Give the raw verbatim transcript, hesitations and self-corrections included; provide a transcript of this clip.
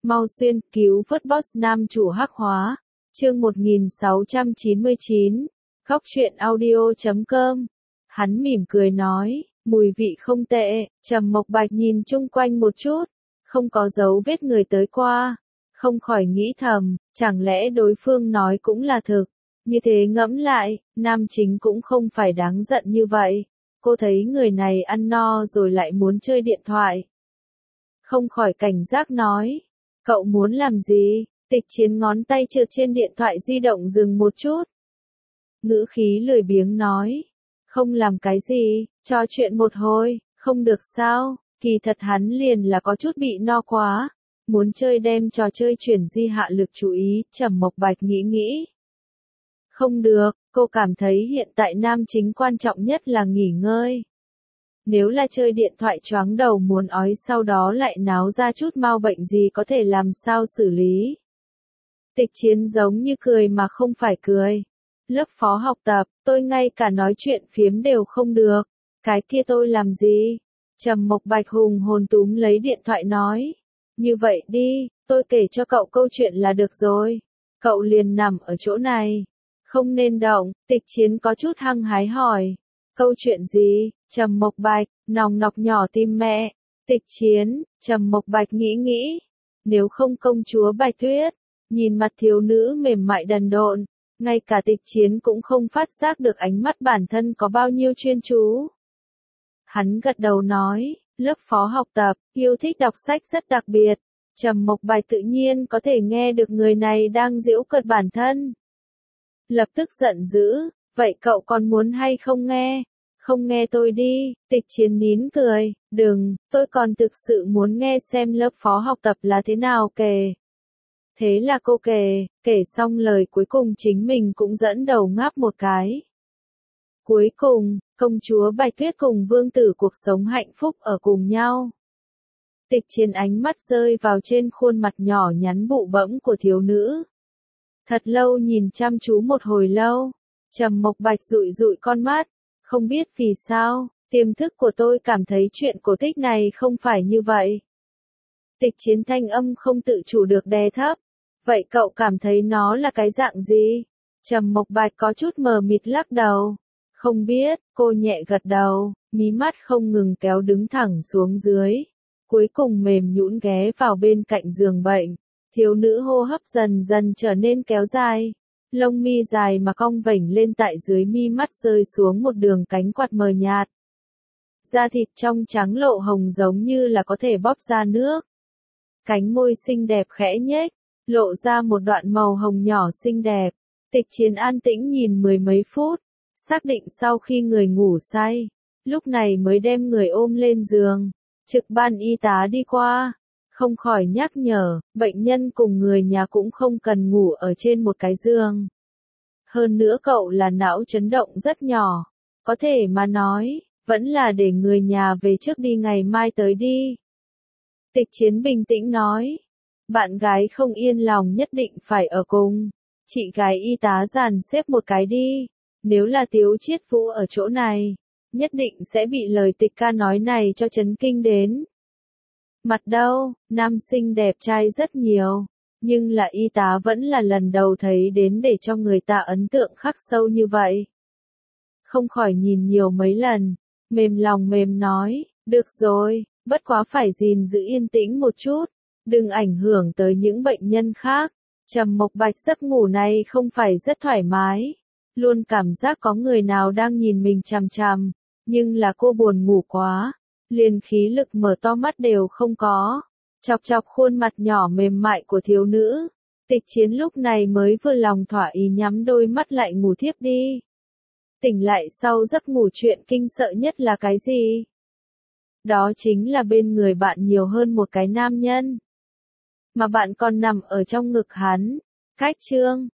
Mau xuyên, cứu vớt boss nam chủ hắc hóa. Chương một nghìn sáu trăm chín mươi chín. Góc truyện audio chấm com. Hắn mỉm cười nói, mùi vị không tệ. Trầm Mộc Bạch nhìn chung quanh một chút, không có dấu vết người tới qua, không khỏi nghĩ thầm, chẳng lẽ đối phương nói cũng là thực. Như thế ngẫm lại, nam chính cũng không phải đáng giận như vậy. Cô thấy người này ăn no rồi lại muốn chơi điện thoại. Không khỏi cảnh giác nói, cậu muốn làm gì? Tịch Chiến ngón tay trượt trên điện thoại di động dừng một chút. Ngữ khí lười biếng nói, không làm cái gì, trò chuyện một hồi, không được sao? Kỳ thật hắn liền là có chút bị no quá, muốn chơi đem trò chơi chuyển di hạ lực chú ý. Trầm Mộc Bạch nghĩ nghĩ. Không được, cô cảm thấy hiện tại nam chính quan trọng nhất là nghỉ ngơi. Nếu là chơi điện thoại choáng đầu muốn ói sau đó lại náo ra chút mau bệnh gì có thể làm sao xử lý. Tịch Chiến giống như cười mà không phải cười. Lớp phó học tập, tôi ngay cả nói chuyện phiếm đều không được. Cái kia tôi làm gì? Trầm Mộc Bạch hùng hồn túm lấy điện thoại nói. Như vậy đi, tôi kể cho cậu câu chuyện là được rồi. Cậu liền nằm ở chỗ này. Không nên động. Tịch Chiến có chút hăng hái hỏi. Câu chuyện gì? Trầm Mộc Bạch, nòng nọc nhỏ tim mẹ. Tịch Chiến, Trầm Mộc Bạch nghĩ nghĩ. Nếu không công chúa Bạch Tuyết, nhìn mặt thiếu nữ mềm mại đần độn, ngay cả Tịch Chiến cũng không phát giác được ánh mắt bản thân có bao nhiêu chuyên chú. Hắn gật đầu nói, lớp phó học tập, yêu thích đọc sách rất đặc biệt. Trầm Mộc Bạch tự nhiên có thể nghe được người này đang giễu cợt bản thân. Lập tức giận dữ, vậy cậu còn muốn hay không nghe? Không nghe tôi đi. Tịch Chiến nín cười, đừng, tôi còn thực sự muốn nghe xem lớp phó học tập là thế nào kể. Thế là cô kể, kể xong lời cuối cùng chính mình cũng dẫn đầu ngáp một cái. Cuối cùng, công chúa Bạch Tuyết cùng vương tử cuộc sống hạnh phúc ở cùng nhau. Tịch Chiến ánh mắt rơi vào trên khuôn mặt nhỏ nhắn bụ bẫm của thiếu nữ. Thật lâu nhìn chăm chú một hồi lâu, Trầm Mộc Bạch dụi dụi con mắt, không biết vì sao, tiềm thức của tôi cảm thấy chuyện cổ tích này không phải như vậy. Tịch Chiến thanh âm không tự chủ được đè thấp, vậy cậu cảm thấy nó là cái dạng gì? Trầm Mộc Bạch có chút mờ mịt lắc đầu, không biết. Cô nhẹ gật đầu, mí mắt không ngừng kéo đứng thẳng xuống dưới, cuối cùng mềm nhũn ghé vào bên cạnh giường bệnh. Thiếu nữ hô hấp dần dần trở nên kéo dài, lông mi dài mà cong vểnh lên tại dưới mi mắt rơi xuống một đường cánh quạt mờ nhạt. Da thịt trong trắng lộ hồng giống như là có thể bóp ra nước. Cánh môi xinh đẹp khẽ nhếch, lộ ra một đoạn màu hồng nhỏ xinh đẹp. Tịch Chiến an tĩnh nhìn mười mấy phút, xác định sau khi người ngủ say, lúc này mới đem người ôm lên giường. Trực ban y tá đi qua, không khỏi nhắc nhở, bệnh nhân cùng người nhà cũng không cần ngủ ở trên một cái giường. Hơn nữa cậu là não chấn động rất nhỏ, có thể mà nói, vẫn là để người nhà về trước đi, ngày mai tới đi. Tịch Chiến bình tĩnh nói, bạn gái không yên lòng nhất định phải ở cùng. Chị gái y tá dàn xếp một cái đi, nếu là Tiếu Chiết Vũ ở chỗ này, nhất định sẽ bị lời Tịch ca nói này cho chấn kinh đến. Mặt đâu, nam sinh đẹp trai rất nhiều, nhưng là y tá vẫn là lần đầu thấy đến để cho người ta ấn tượng khắc sâu như vậy. Không khỏi nhìn nhiều mấy lần, mềm lòng mềm nói, được rồi, bất quá phải gìn giữ yên tĩnh một chút, đừng ảnh hưởng tới những bệnh nhân khác. Trầm Mộc Bạch giấc ngủ này không phải rất thoải mái, luôn cảm giác có người nào đang nhìn mình chằm chằm, nhưng là cô buồn ngủ quá, liền khí lực mở to mắt đều không có. Chọc chọc khuôn mặt nhỏ mềm mại của thiếu nữ, Tịch Chiến lúc này mới vừa lòng thỏa ý nhắm đôi mắt lại ngủ thiếp đi. Tỉnh lại sau giấc ngủ, chuyện kinh sợ nhất là cái gì? Đó chính là bên người bạn nhiều hơn một cái nam nhân. Mà bạn còn nằm ở trong ngực hắn. Cách chương